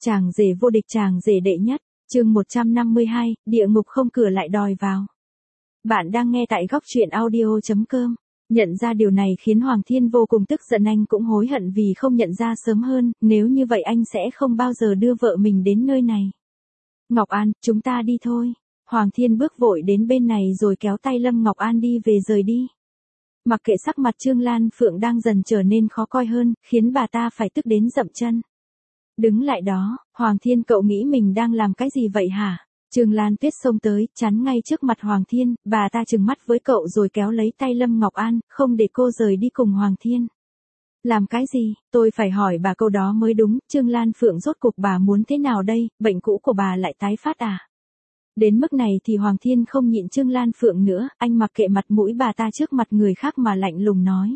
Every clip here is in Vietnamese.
Chàng rể vô địch, chàng rể đệ nhất, chương 152, địa ngục không cửa lại đòi vào. Bạn đang nghe tại góc truyện audio.com. Nhận ra điều này khiến Hoàng Thiên vô cùng tức giận, anh cũng hối hận vì không nhận ra sớm hơn, nếu như vậy anh sẽ không bao giờ đưa vợ mình đến nơi này. Ngọc An, chúng ta đi thôi. Hoàng Thiên bước vội đến bên này rồi kéo tay Lâm Ngọc An đi về rời đi. Mặc kệ sắc mặt Trương Lan Phượng đang dần trở nên khó coi hơn, khiến bà ta phải tức đến dậm chân. Đứng lại đó, Hoàng Thiên, cậu nghĩ mình đang làm cái gì vậy hả? Trương Lan Tuyết xông tới, chắn ngay trước mặt Hoàng Thiên, bà ta trừng mắt với cậu rồi kéo lấy tay Lâm Ngọc An, không để cô rời đi cùng Hoàng Thiên. Làm cái gì? Tôi phải hỏi bà câu đó mới đúng, Trương Lan Phượng rốt cuộc bà muốn thế nào đây, bệnh cũ của bà lại tái phát à? Đến mức này thì Hoàng Thiên không nhịn Trương Lan Phượng nữa, anh mặc kệ mặt mũi bà ta trước mặt người khác mà lạnh lùng nói.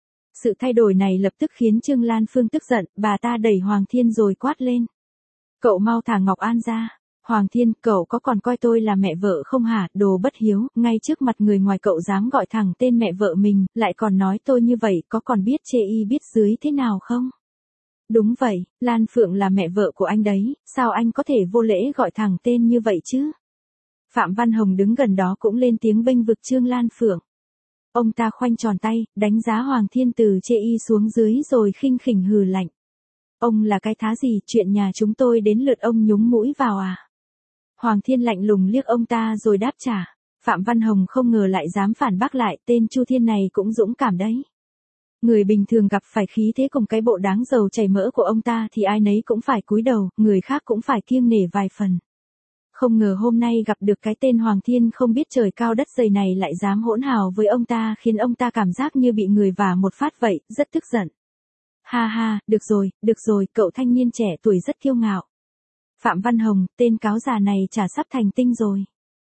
Sự thay đổi này lập tức khiến Trương Lan Phương tức giận, bà ta đẩy Hoàng Thiên rồi quát lên. Cậu mau thả Ngọc An ra. Hoàng Thiên, cậu có còn coi tôi là mẹ vợ không hả, đồ bất hiếu, ngay trước mặt người ngoài cậu dám gọi thẳng tên mẹ vợ mình, lại còn nói tôi như vậy, có còn biết chê y biết dưới thế nào không? Đúng vậy, Lan Phượng là mẹ vợ của anh đấy, sao anh có thể vô lễ gọi thẳng tên như vậy chứ? Phạm Văn Hồng đứng gần đó cũng lên tiếng bênh vực Trương Lan Phượng. Ông ta khoanh tròn tay, đánh giá Hoàng Thiên từ chê y xuống dưới rồi khinh khỉnh hừ lạnh. Ông là cái thá gì, chuyện nhà chúng tôi đến lượt ông nhúng mũi vào à? Hoàng Thiên lạnh lùng liếc ông ta rồi đáp trả. Phạm Văn Hồng không ngờ lại dám phản bác lại, tên Chu Thiên này cũng dũng cảm đấy. Người bình thường gặp phải khí thế cùng cái bộ đáng dầu chảy mỡ của ông ta thì ai nấy cũng phải cúi đầu, người khác cũng phải kiêng nể vài phần. Không ngờ hôm nay gặp được cái tên Hoàng Thiên không biết trời cao đất dày này lại dám hỗn hào với ông ta, khiến ông ta cảm giác như bị người vả một phát vậy, rất tức giận. Ha ha, được rồi, cậu thanh niên trẻ tuổi rất kiêu ngạo. Phạm Văn Hồng, tên cáo già này chả sắp thành tinh rồi.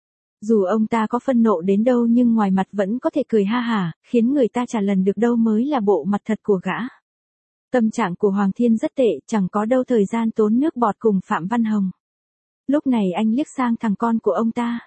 Dù ông ta có phân nộ đến đâu nhưng ngoài mặt vẫn có thể cười ha hả, khiến người ta chả lần được đâu mới là bộ mặt thật của gã. Tâm trạng của Hoàng Thiên rất tệ, chẳng có đâu thời gian tốn nước bọt cùng Phạm Văn Hồng. Lúc này anh liếc sang thằng con của ông ta.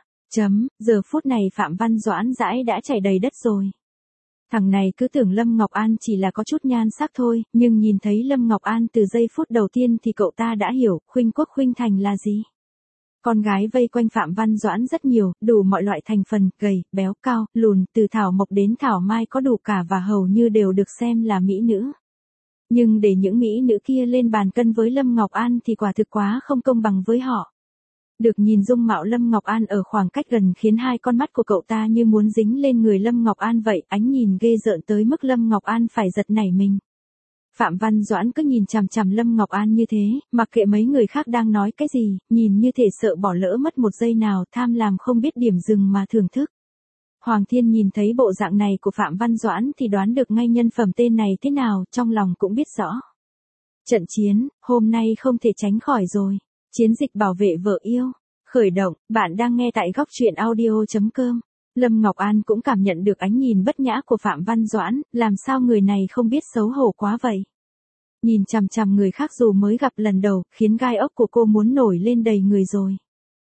Giờ phút này Phạm Văn Doãn dãi đã chảy đầy đất rồi. Thằng này cứ tưởng Lâm Ngọc An chỉ là có chút nhan sắc thôi, nhưng nhìn thấy Lâm Ngọc An từ giây phút đầu tiên thì cậu ta đã hiểu, khuynh quốc khuynh thành là gì. Con gái vây quanh Phạm Văn Doãn rất nhiều, đủ mọi loại thành phần, gầy, béo, cao, lùn, từ thảo mộc đến thảo mai có đủ cả và hầu như đều được xem là mỹ nữ. Nhưng để những mỹ nữ kia lên bàn cân với Lâm Ngọc An thì quả thực quá không công bằng với họ. Được nhìn dung mạo Lâm Ngọc An ở khoảng cách gần khiến hai con mắt của cậu ta như muốn dính lên người Lâm Ngọc An vậy, ánh nhìn ghê rợn tới mức Lâm Ngọc An phải giật nảy mình. Phạm Văn Doãn cứ nhìn chằm chằm Lâm Ngọc An như thế, mặc kệ mấy người khác đang nói cái gì, nhìn như thể sợ bỏ lỡ mất một giây nào, tham làm không biết điểm dừng mà thưởng thức. Hoàng Thiên nhìn thấy bộ dạng này của Phạm Văn Doãn thì đoán được ngay nhân phẩm tên này thế nào, trong lòng cũng biết rõ. Trận chiến, hôm nay không thể tránh khỏi rồi. Chiến dịch bảo vệ vợ yêu. Khởi động, bạn đang nghe tại góc truyện audio.com. Lâm Ngọc An cũng cảm nhận được ánh nhìn bất nhã của Phạm Văn Doãn, làm sao người này không biết xấu hổ quá vậy. Nhìn chằm chằm người khác dù mới gặp lần đầu, khiến gai ốc của cô muốn nổi lên đầy người rồi.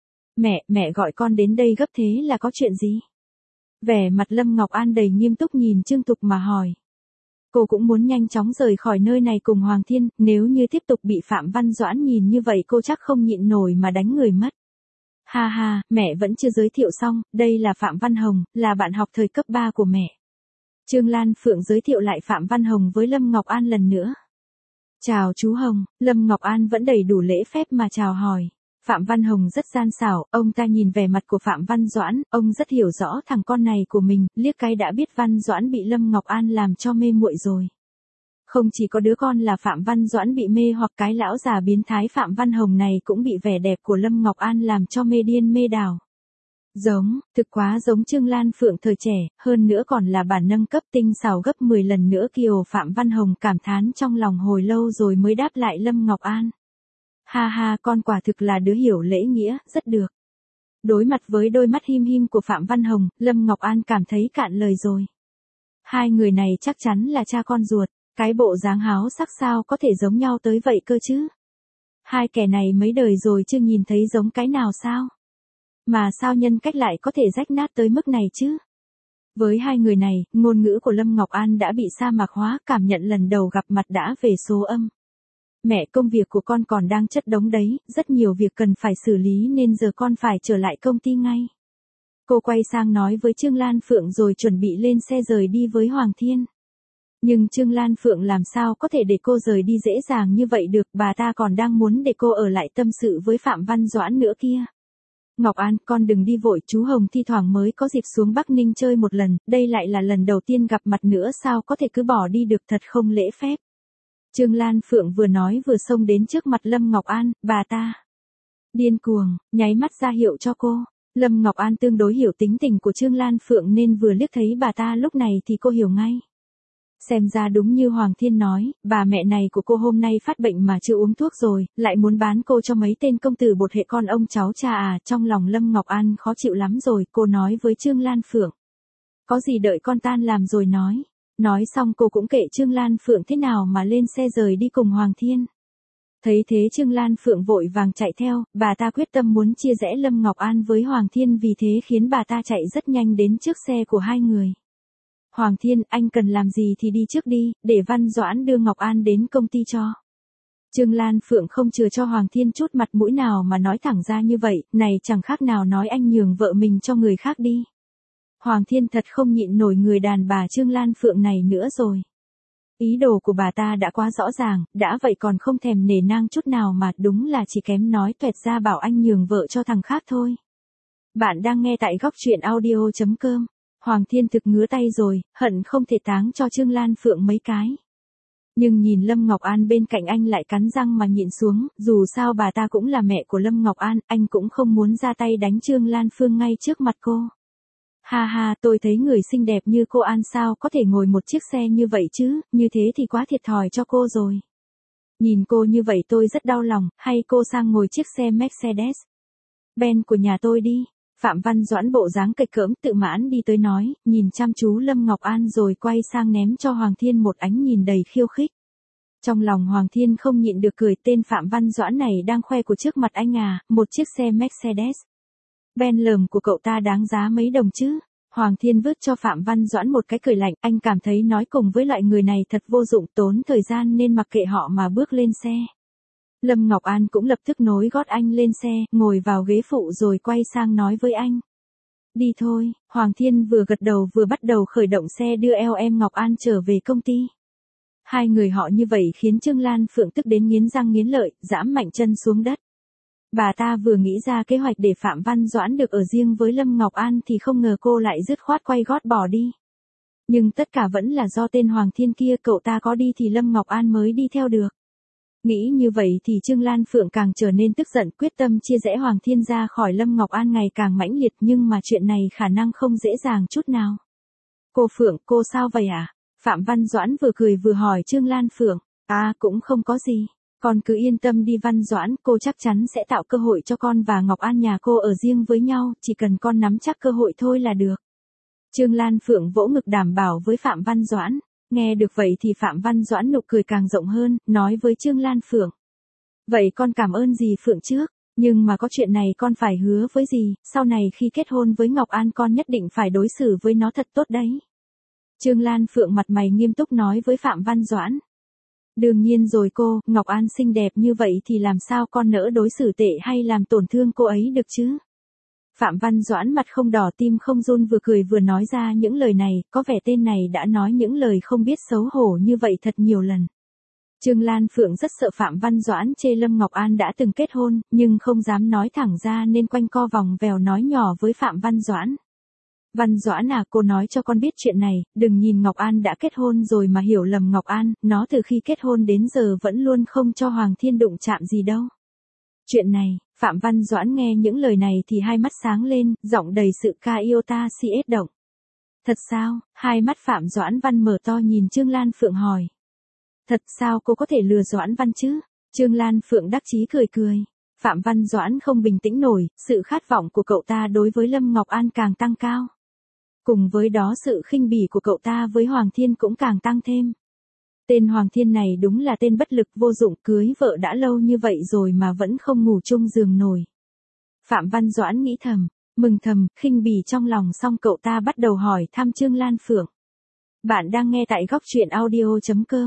Mẹ gọi con đến đây gấp thế là có chuyện gì? Vẻ mặt Lâm Ngọc An đầy nghiêm túc nhìn Trương Tục mà hỏi. Cô cũng muốn nhanh chóng rời khỏi nơi này cùng Hoàng Thiên, nếu như tiếp tục bị Phạm Văn Doãn nhìn như vậy cô chắc không nhịn nổi mà đánh người mất. Ha ha, mẹ vẫn chưa giới thiệu xong, đây là Phạm Văn Hồng, là bạn học thời cấp 3 của mẹ. Trương Lan Phượng giới thiệu lại Phạm Văn Hồng với Lâm Ngọc An lần nữa. Chào chú Hồng, Lâm Ngọc An vẫn đầy đủ lễ phép mà chào hỏi. Phạm Văn Hồng rất gian xảo, ông ta nhìn vẻ mặt của Phạm Văn Doãn, ông rất hiểu rõ thằng con này của mình, liếc cái đã biết Văn Doãn bị Lâm Ngọc An làm cho mê muội rồi. Không chỉ có đứa con là Phạm Văn Doãn bị mê, hoặc cái lão già biến thái Phạm Văn Hồng này cũng bị vẻ đẹp của Lâm Ngọc An làm cho mê điên mê đảo. Thực quá giống Trương Lan Phượng thời trẻ, hơn nữa còn là bản nâng cấp tinh xảo gấp 10 lần nữa kiều. Phạm Văn Hồng cảm thán trong lòng hồi lâu rồi mới đáp lại Lâm Ngọc An. Ha ha, con quả thực là đứa hiểu lễ nghĩa, rất được. Đối mặt với đôi mắt him him của Phạm Văn Hồng, Lâm Ngọc An cảm thấy cạn lời rồi. Hai người này chắc chắn là cha con ruột, cái bộ dáng háo sắc sao có thể giống nhau tới vậy cơ chứ? Hai kẻ này mấy đời rồi chưa nhìn thấy giống cái nào sao? Mà sao nhân cách lại có thể rách nát tới mức này chứ? Với hai người này, ngôn ngữ của Lâm Ngọc An đã bị sa mạc hóa, cảm nhận lần đầu gặp mặt đã về số âm. Mẹ, công việc của con còn đang chất đống đấy, rất nhiều việc cần phải xử lý nên giờ con phải trở lại công ty ngay. Cô quay sang nói với Trương Lan Phượng rồi chuẩn bị lên xe rời đi với Hoàng Thiên. Nhưng Trương Lan Phượng làm sao có thể để cô rời đi dễ dàng như vậy được, bà ta còn đang muốn để cô ở lại tâm sự với Phạm Văn Doãn nữa kia. Ngọc An, con đừng đi vội, chú Hồng thi thoảng mới có dịp xuống Bắc Ninh chơi một lần, đây lại là lần đầu tiên gặp mặt nữa, sao có thể cứ bỏ đi được, thật không lễ phép. Trương Lan Phượng vừa nói vừa xông đến trước mặt Lâm Ngọc An, bà ta điên cuồng, nháy mắt ra hiệu cho cô. Lâm Ngọc An tương đối hiểu tính tình của Trương Lan Phượng nên vừa liếc thấy bà ta lúc này thì cô hiểu ngay. Xem ra đúng như Hoàng Thiên nói, bà mẹ này của cô hôm nay phát bệnh mà chưa uống thuốc rồi, lại muốn bán cô cho mấy tên công tử bột hệ con ông cháu cha à, trong lòng Lâm Ngọc An khó chịu lắm rồi, cô nói với Trương Lan Phượng. Có gì đợi con tan làm rồi nói. Nói xong cô cũng kệ Trương Lan Phượng thế nào mà lên xe rời đi cùng Hoàng Thiên. Thấy thế Trương Lan Phượng vội vàng chạy theo, bà ta quyết tâm muốn chia rẽ Lâm Ngọc An với Hoàng Thiên, vì thế khiến bà ta chạy rất nhanh đến trước xe của hai người. Hoàng Thiên, anh cần làm gì thì đi trước đi, để Văn Doãn đưa Ngọc An đến công ty cho. Trương Lan Phượng không chừa cho Hoàng Thiên chút mặt mũi nào mà nói thẳng ra như vậy, này chẳng khác nào nói anh nhường vợ mình cho người khác đi. Hoàng Thiên thật không nhịn nổi người đàn bà Trương Lan Phượng này nữa rồi. Ý đồ của bà ta đã quá rõ ràng, đã vậy còn không thèm nể nang chút nào mà, đúng là chỉ kém nói tuẹt ra bảo anh nhường vợ cho thằng khác thôi. Bạn đang nghe tại góc truyện audio.com. Hoàng Thiên thực ngứa tay rồi, hận không thể táng cho Trương Lan Phượng mấy cái. Nhưng nhìn Lâm Ngọc An bên cạnh anh lại cắn răng mà nhịn xuống, dù sao bà ta cũng là mẹ của Lâm Ngọc An, anh cũng không muốn ra tay đánh Trương Lan Phượng ngay trước mặt cô. Ha ha, tôi thấy người xinh đẹp như cô An sao có thể ngồi một chiếc xe như vậy chứ, như thế thì quá thiệt thòi cho cô rồi. Nhìn cô như vậy tôi rất đau lòng, hay cô sang ngồi chiếc xe Mercedes-Benz của nhà tôi đi. Phạm Văn Doãn bộ dáng kịch cỡm tự mãn đi tới nói, nhìn chăm chú Lâm Ngọc An rồi quay sang ném cho Hoàng Thiên một ánh nhìn đầy khiêu khích. Trong lòng Hoàng Thiên không nhịn được cười, tên Phạm Văn Doãn này đang khoe của trước mặt anh à, một chiếc xe Mercedes-Benz lởm của cậu ta đáng giá mấy đồng chứ. Hoàng Thiên vứt cho Phạm Văn Doãn một cái cười lạnh, anh cảm thấy nói cùng với loại người này thật vô dụng, tốn thời gian nên mặc kệ họ mà bước lên xe. Lâm Ngọc An cũng lập tức nối gót anh lên xe, ngồi vào ghế phụ rồi quay sang nói với anh. Đi thôi, Hoàng Thiên vừa gật đầu vừa bắt đầu khởi động xe đưa em Ngọc An trở về công ty. Hai người họ như vậy khiến Trương Lan Phượng tức đến nghiến răng nghiến lợi, giẫm mạnh chân xuống đất. Bà ta vừa nghĩ ra kế hoạch để Phạm Văn Doãn được ở riêng với Lâm Ngọc An thì không ngờ cô lại dứt khoát quay gót bỏ đi. Nhưng tất cả vẫn là do tên Hoàng Thiên kia, cậu ta có đi thì Lâm Ngọc An mới đi theo được. Nghĩ như vậy thì Trương Lan Phượng càng trở nên tức giận, quyết tâm chia rẽ Hoàng Thiên ra khỏi Lâm Ngọc An ngày càng mãnh liệt, nhưng mà chuyện này khả năng không dễ dàng chút nào. Cô Phượng, cô sao vậy à? Phạm Văn Doãn vừa cười vừa hỏi Trương Lan Phượng. À, cũng không có gì. Con cứ yên tâm đi Văn Doãn, cô chắc chắn sẽ tạo cơ hội cho con và Ngọc An nhà cô ở riêng với nhau, chỉ cần con nắm chắc cơ hội thôi là được. Trương Lan Phượng vỗ ngực đảm bảo với Phạm Văn Doãn. Nghe được vậy thì Phạm Văn Doãn nụ cười càng rộng hơn, nói với Trương Lan Phượng. Vậy con cảm ơn dì Phượng trước, nhưng mà có chuyện này con phải hứa với dì, sau này khi kết hôn với Ngọc An con nhất định phải đối xử với nó thật tốt đấy. Trương Lan Phượng mặt mày nghiêm túc nói với Phạm Văn Doãn. Đương nhiên rồi cô, Ngọc An xinh đẹp như vậy thì làm sao con nỡ đối xử tệ hay làm tổn thương cô ấy được chứ? Phạm Văn Doãn mặt không đỏ tim không run vừa cười vừa nói ra những lời này, có vẻ tên này đã nói những lời không biết xấu hổ như vậy thật nhiều lần. Trương Lan Phượng rất sợ Phạm Văn Doãn chê Lâm Ngọc An đã từng kết hôn, nhưng không dám nói thẳng ra nên quanh co vòng vèo nói nhỏ với Phạm Văn Doãn. Văn Doãn à, cô nói cho con biết chuyện này, đừng nhìn Ngọc An đã kết hôn rồi mà hiểu lầm Ngọc An, nó từ khi kết hôn đến giờ vẫn luôn không cho Hoàng Thiên đụng chạm gì đâu. Chuyện này, Phạm Văn Doãn nghe những lời này thì hai mắt sáng lên, giọng đầy sự ca yêu ta si ết động. Thật sao? Hai mắt Phạm Doãn Văn mở to nhìn Trương Lan Phượng hỏi. Thật sao cô có thể lừa Doãn Văn chứ? Trương Lan Phượng đắc chí cười cười. Phạm Văn Doãn không bình tĩnh nổi, sự khát vọng của cậu ta đối với Lâm Ngọc An càng tăng cao. Cùng với đó sự khinh bỉ của cậu ta với Hoàng Thiên cũng càng tăng thêm. Tên Hoàng Thiên này đúng là tên bất lực vô dụng, cưới vợ đã lâu như vậy rồi mà vẫn không ngủ chung giường nổi. Phạm Văn Doãn nghĩ thầm, mừng thầm, khinh bỉ trong lòng xong cậu ta bắt đầu hỏi thăm Trương Lan Phượng. Bạn đang nghe tại góc truyện audio.com.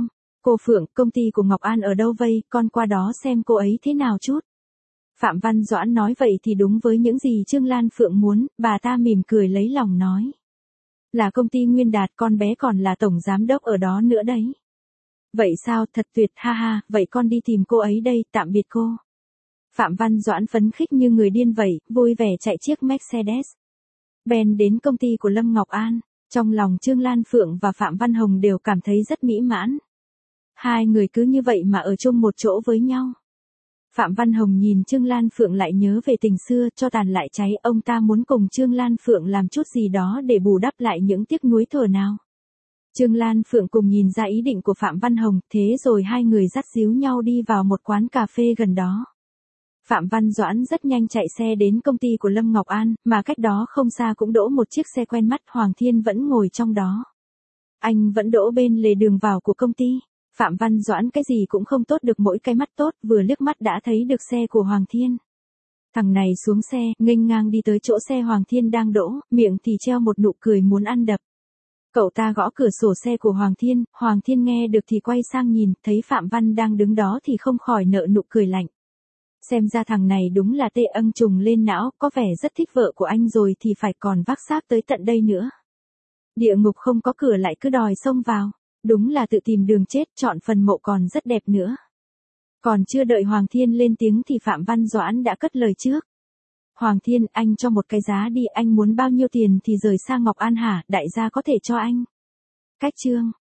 Cô Phượng, công ty của Ngọc An ở đâu vây, con qua đó xem cô ấy thế nào chút. Phạm Văn Doãn nói vậy thì đúng với những gì Trương Lan Phượng muốn, bà ta mỉm cười lấy lòng nói. Là công ty Nguyên Đạt, con bé còn là tổng giám đốc ở đó nữa đấy. Vậy sao, thật tuyệt, ha ha, vậy con đi tìm cô ấy đây, tạm biệt cô. Phạm Văn Doãn phấn khích như người điên vậy, vui vẻ chạy chiếc Mercedes Benz đến công ty của Lâm Ngọc An. Trong lòng Trương Lan Phượng và Phạm Văn Hồng đều cảm thấy rất mỹ mãn. Hai người cứ như vậy mà ở chung một chỗ với nhau. Phạm Văn Hồng nhìn Trương Lan Phượng lại nhớ về tình xưa, cho tàn lại cháy, ông ta muốn cùng Trương Lan Phượng làm chút gì đó để bù đắp lại những tiếc nuối thuở nào. Trương Lan Phượng cùng nhìn ra ý định của Phạm Văn Hồng, thế rồi hai người dắt díu nhau đi vào một quán cà phê gần đó. Phạm Văn Doãn rất nhanh chạy xe đến công ty của Lâm Ngọc An, mà cách đó không xa cũng đỗ một chiếc xe quen mắt, Hoàng Thiên vẫn ngồi trong đó. Anh vẫn đỗ bên lề đường vào của công ty. Phạm Văn Doãn cái gì cũng không tốt được mỗi cái mắt tốt, vừa liếc mắt đã thấy được xe của Hoàng Thiên. Thằng này xuống xe, nghênh ngang đi tới chỗ xe Hoàng Thiên đang đỗ, miệng thì treo một nụ cười muốn ăn đập. Cậu ta gõ cửa sổ xe của Hoàng Thiên nghe được thì quay sang nhìn, thấy Phạm Văn đang đứng đó thì không khỏi nở nụ cười lạnh. Xem ra thằng này đúng là tê âng trùng lên não, có vẻ rất thích vợ của anh rồi thì phải còn vác xác tới tận đây nữa. Địa ngục không có cửa lại cứ đòi xông vào. Đúng là tự tìm đường chết, chọn phần mộ còn rất đẹp nữa. Còn chưa đợi Hoàng Thiên lên tiếng thì Phạm Văn Doãn đã cất lời trước. Hoàng Thiên, anh cho một cái giá đi, anh muốn bao nhiêu tiền thì rời sang Ngọc An hả, đại gia có thể cho anh. Cách chương